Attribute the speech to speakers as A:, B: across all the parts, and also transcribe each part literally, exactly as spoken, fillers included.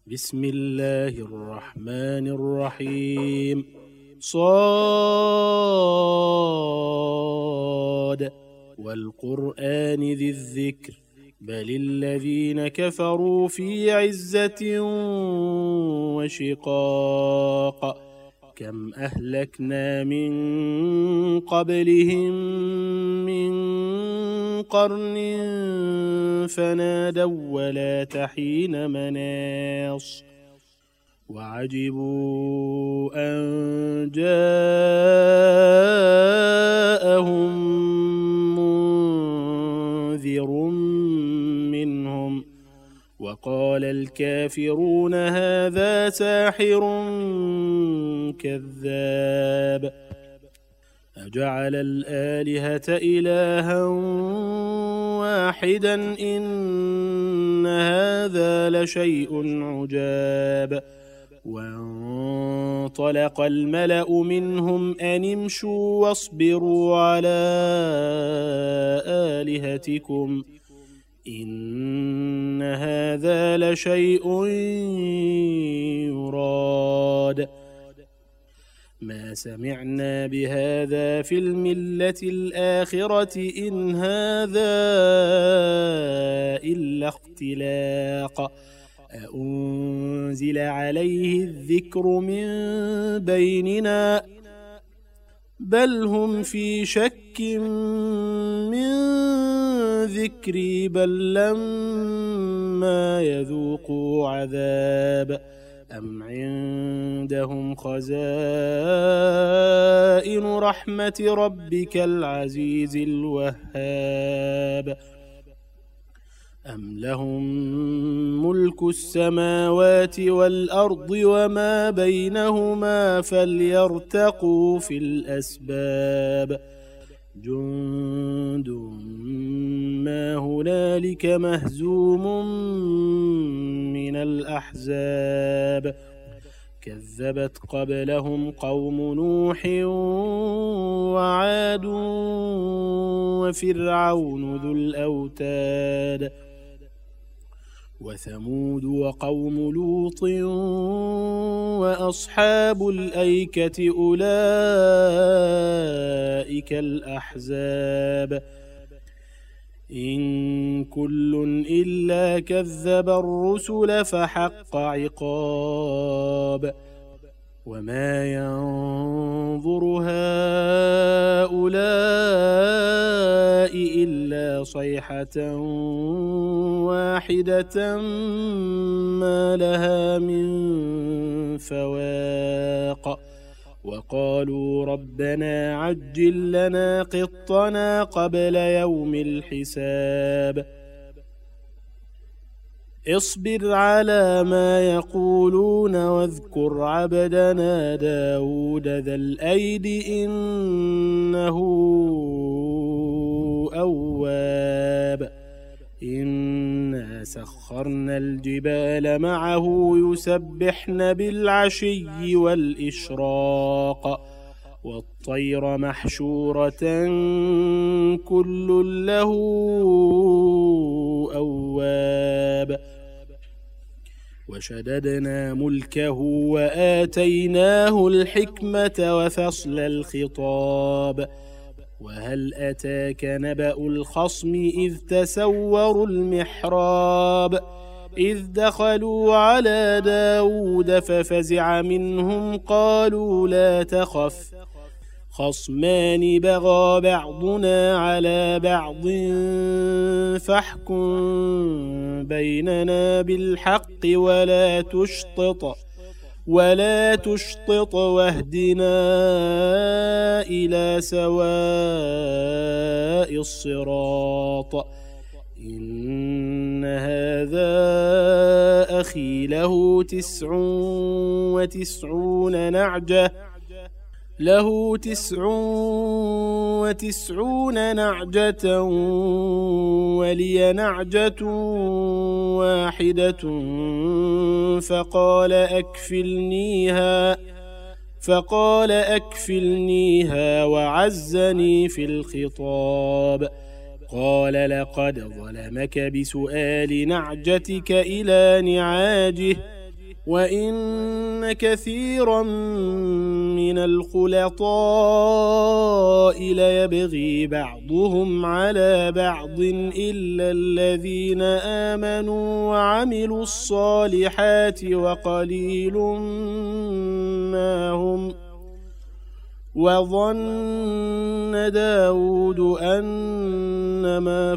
A: بسم الله الرحمن الرحيم. صاد والقرآن ذي الذكر بل الذين كفروا في عزة وشقاق كم أهلكنا من قبلهم من قرن فنادوا ولا تحين مناص وعجبوا أن جاءهم منذر منهم وقال الكافرون هذا ساحر كذاب أجعل الآلهة إلها واحدا إن هذا لشيء عجاب وانطلق الملأ منهم أن امشوا واصبروا على آلهتكم إن هذا لشيء يراد ما سمعنا بهذا في الملة الآخرة إن هذا إلا اختلاق أأنزل عليه الذكر من بيننا بل هم في شك من ذكري بل لما يذوقوا عذاب أم عندهم خزائن رحمة ربك العزيز الوهاب أم لهم ملك السماوات والأرض وما بينهما فليرتقوا في الأسباب جند ما هنالك مهزوم من الأحزاب كذبت قبلهم قوم نوح وعاد وفرعون ذو الأوتاد وثمود وقوم لوط وأصحاب الأيكة أولئك الأحزاب إن كل إلا كذب الرسل فحق عقاب وما ينظر هؤلاء إلا صيحة واحدة ما لها من فواق وقالوا ربنا عجل لنا قطنا قبل يوم الحساب اصبر على ما يقولون واذكر عبدنا داود ذا الأيد إنه أواب إنا سخرنا الجبال معه يسبحن بالعشي والإشراق والطير محشورة كل له أواب وشددنا ملكه وآتيناه الحكمة وفصل الخطاب وهل أتاك نبأ الخصم إذ تسوروا المحراب إذ دخلوا على داود ففزع منهم قالوا لا تخف خصمان بغى بعضنا على بعض فاحكم بيننا بالحق ولا تشطط ولا تشطط واهدنا إلى سواء الصراط إن هذا أخي له تسع وتسعون نعجة له تسع وتسعون نعجة ولي نعجة واحدة فقال أكفلنيها فقال أكفلنيها وعزني في الخطاب قال لقد ظلمك بسؤال نعجتك إلى نعاجه وإن كثيرا من الخلطاء ليبغي بعضهم على بعض إلا الذين آمنوا وعملوا الصالحات وقليل ما هم. وظن داود أنما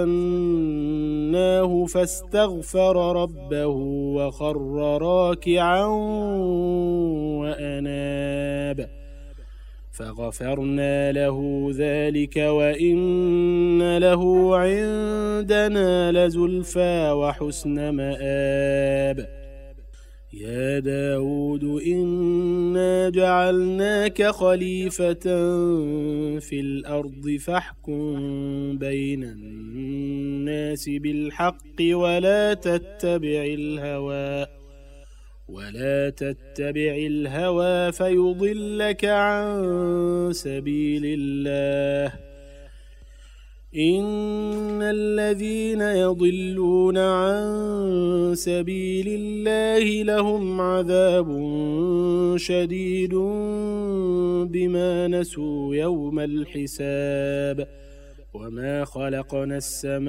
A: فتناه فاستغفر ربه وخر راكعا وأناب فغفرنا له ذلك وإن له عندنا لزلفى وحسن مآب. يا داود إنا جعلناك خليفة في الأرض فاحكم بين الناس بالحق ولا تتبع الهوى ولا تتبع الهوى فيضلك عن سبيل الله. إن الذين يضلون عن سبيل الله لهم عذاب شديد بما نسوا يوم الحساب. وما خلقنا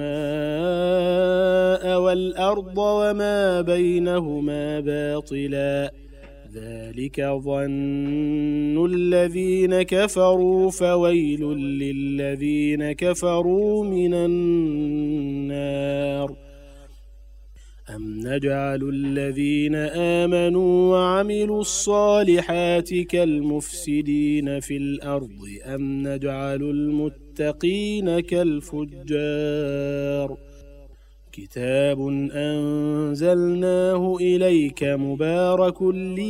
A: السماء والأرض وما بينهما باطلا ذلك ظن الذين كفروا فويل للذين كفروا من النار. أم نجعل الذين آمنوا وعملوا الصالحات كالمفسدين في الأرض أم نجعل المتقين كالفجار. كتاب أنزلناه إليك مبارك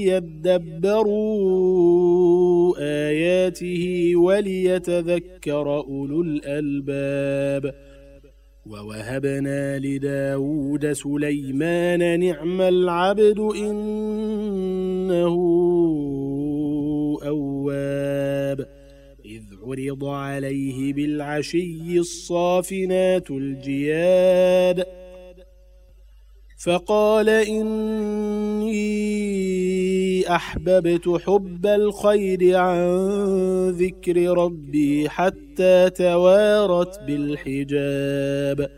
A: ليدبروا آياته وليتذكر أولو الألباب. ووهبنا لداود سليمان نعم العبد إنه أواب. إذ عرض عليه بالعشي الصافنات الجياد فقال إني أحببت حب الخير عن ذكر ربي حتى توارت بالحجاب.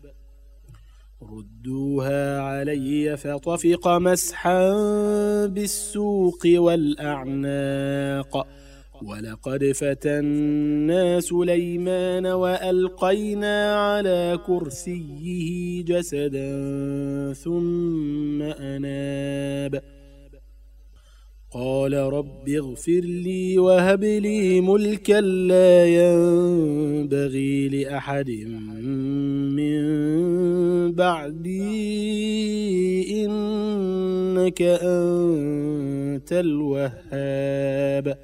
A: ردوها علي فطفق مسحا بالسوق والأعناق. ولقد فتنا سليمان وألقينا على كرسيه جسدا ثم أناب. قال رب اغفر لي وهب لي ملكا لا ينبغي لأحد من بعدي إنك أنت الوهاب.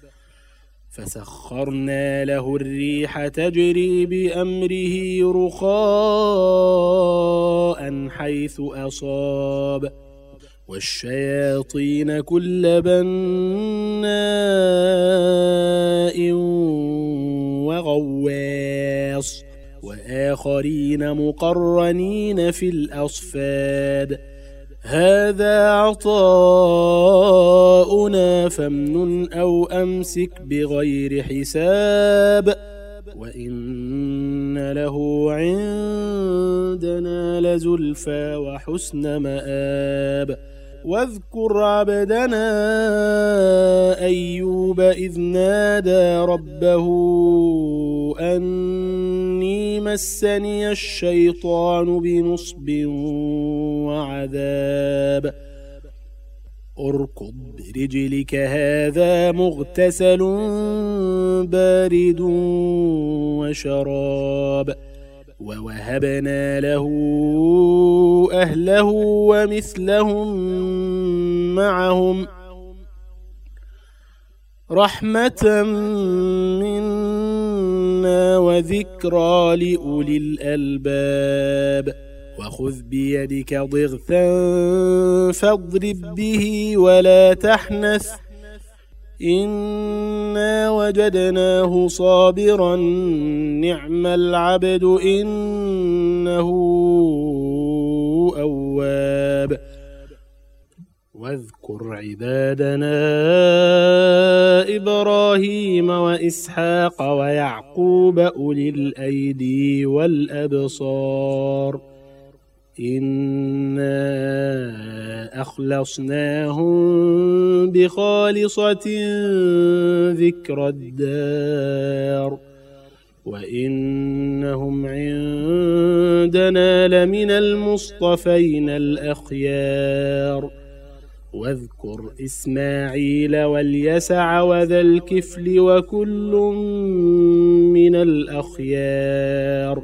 A: فسخرنا له الريح تجري بأمره رخاء حيث أصاب والشياطين كل بناء وغواص وآخرين مقرنين في الأصفاد. هذا عطاؤنا فامنن أو أمسك بغير حساب وإن له عندنا لزلفى وحسن مآب. واذكر عبدنا أيوب إذ نادى ربه أني مسني الشيطان بنصب وعذاب. اركض برجلك هذا مغتسل بارد وشراب. ووهبنا له أهله ومثلهم معهم رحمة منا وذكرى لأولي الألباب. وخذ بيدك ضغثا فاضرب به ولا تحنث إنا وجدناه صابرا نعم العبد إنه أواب. واذكر عبادنا إبراهيم وإسحاق ويعقوب أولي الأيدي والأبصار إنا أخلصناهم بخالصة ذكر الدار وإنهم عندنا لمن المصطفين الأخيار واذكر إسماعيل واليسع وذا الكفل وكل من الأخيار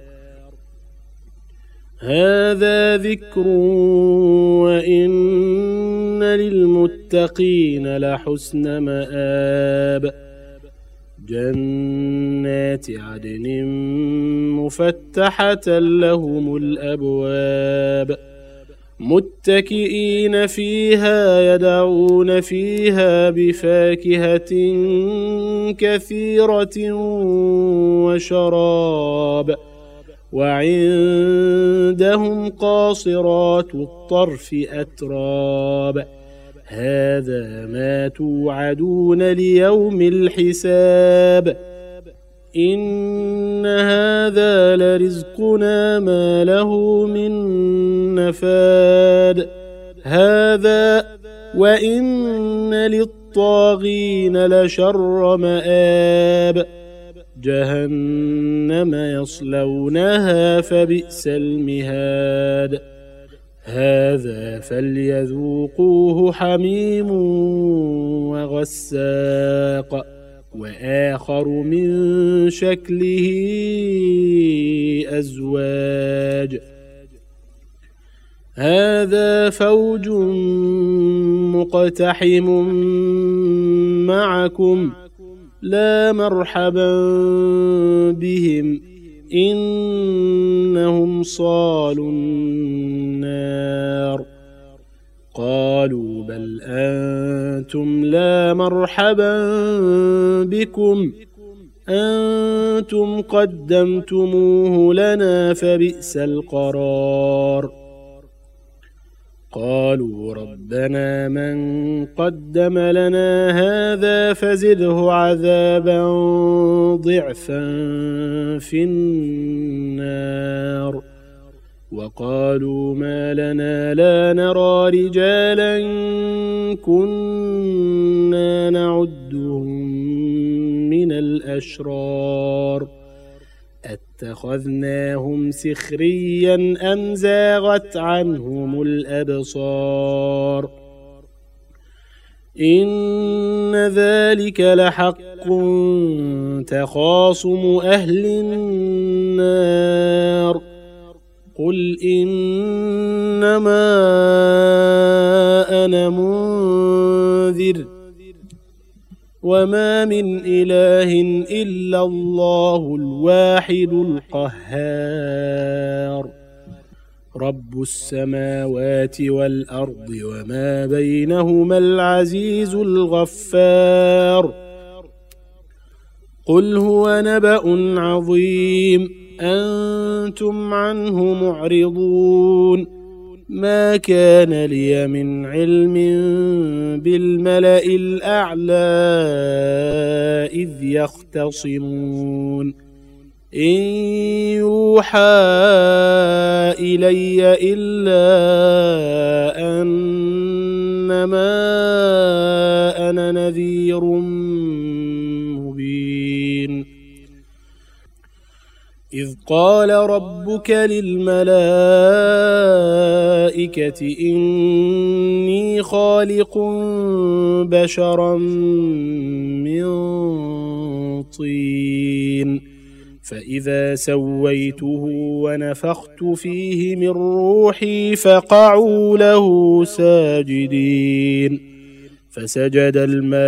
A: هذا ذكر وإن للمتقين لحسن مآب جنات عدن مفتحة لهم الأبواب متكئين فيها يدعون فيها بفاكهة كثيرة وشراب وعندهم قاصرات الطرف أتراب هذا ما توعدون ليوم الحساب إن هذا لرزقنا ما له من نفاد هذا وإن للطاغين لشر مآب جهنم يصلونها فبئس المهاد هذا فليذوقوه حميم وغساق وآخر من شكله أزواج هذا فوج مقتحم معكم لا مرحبا بهم إنهم صالوا النار قالوا بل أنتم لا مرحبا بكم أنتم قدمتموه لنا فبئس القرار قالوا ربنا من قدم لنا هذا فزده عذابا ضعفا في النار وقالوا ما لنا لا نرى رجالا كنا نعدهم من الأشرار اتخذناهم سخريا أم زاغت عنهم الأبصار إن ذلك لحق تخاصم أهل النار قل إنما أنا منذر وما من إله إلا الله الواحد القهار رب السماوات والأرض وما بينهما العزيز الغفار قل هو نبأ عظيم أنتم عنه معرضون ما كان لي من علم بالملأ الأعلى إذ يختصمون إن يوحى إلي إلا أنما أنا نذير مبين إذ قال ربك للملائكة إني خالق بشرا من طين فإذا سويته ونفخت فيه من روحي فقعوا له ساجدين فسجد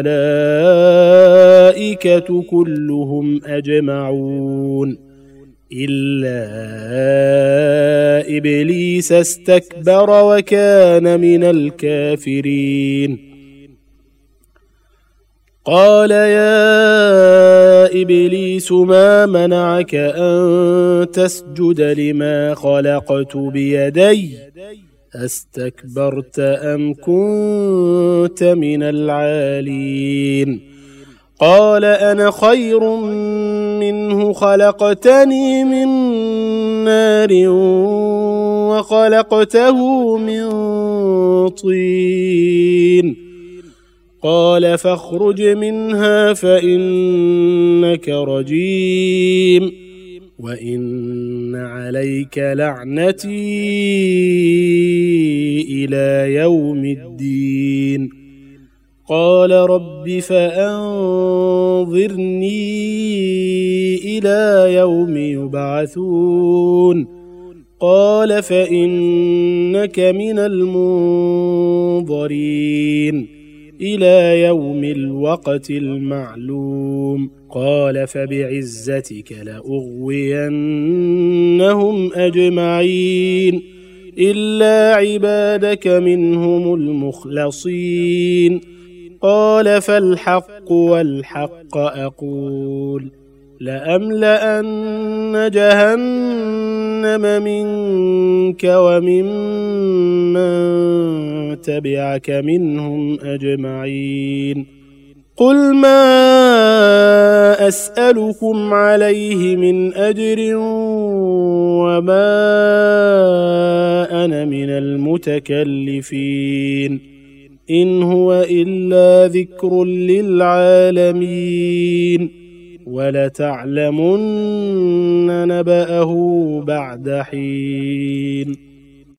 A: الملائكة كلهم أجمعون إلا إبليس استكبر وكان من الكافرين قال يا إبليس ما منعك أن تسجد لما خلقت بيدي أستكبرت أم كنت من العالين قال أنا خير منه خلقتني من نار وخلقته من طين قال فاخرج منها فإنك رجيم وإن عليك لعنتي إلى يوم الدين قال رب فأنظرني إلى يوم يبعثون قال فإنك من المنظرين إلى يوم الوقت المعلوم قال فبعزتك لأغوينهم أجمعين إلا عبادك منهم المخلصين قال فالحق والحق أقول لأملأن جهنم منك وممن تبعك منهم أجمعين قل ما أسألكم عليه من أجر وما أنا من المتكلفين إن هو إلا ذكر للعالمين ولتعلمن نبأه بعد حين